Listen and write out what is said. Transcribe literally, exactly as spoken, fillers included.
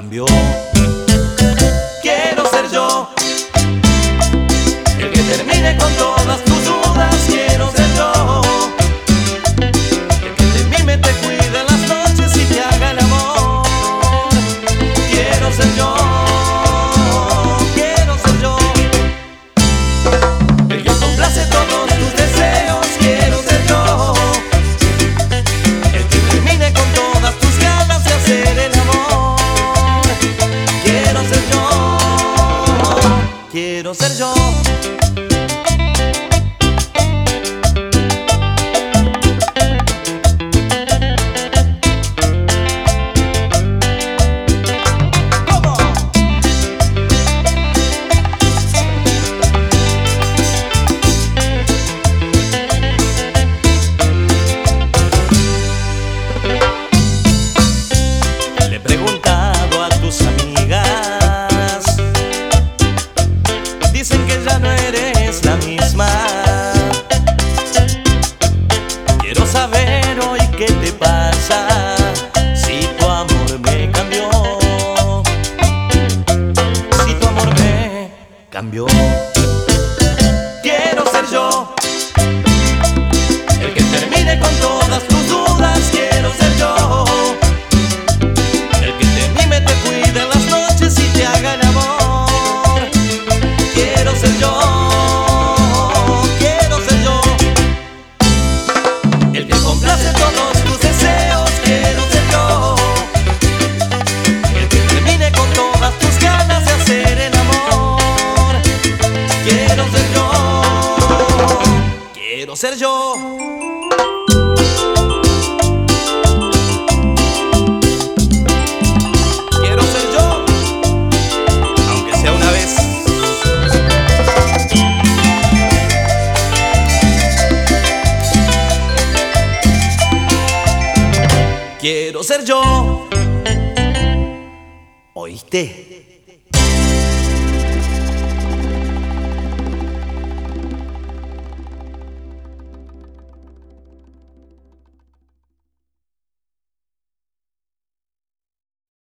cambió. Quiero ser yo el que termine con todas tus dudas. Quiero ser yo el que te mime, te cuide en las noches y te haga el amor. Quiero ser yo, quiero ser yo el que complace todos tus deseos. Quiero ser yo el que termine con todas tus ganas de hacer el amor. Quiero ser yo, quiero ser yo. Le he preguntado a tus amigas, dicen que ya no eres la misma. Quiero saber hoy qué te pasa, si tu amor me cambió, si tu amor me cambió. Quiero ser yo el que termine con todas tus dudas. Quiero ser yo el que te mime, te cuide en las noches y te haga el amor. Quiero ser yo, quiero ser yo el que complace todos tus deseos. Quiero ser yo el que termine con todas tus ganas de hacer el amor. Quiero ser yo, quiero ser yo. Quiero ser yo, aunque sea una vez. Quiero ser yo, ¿oíste?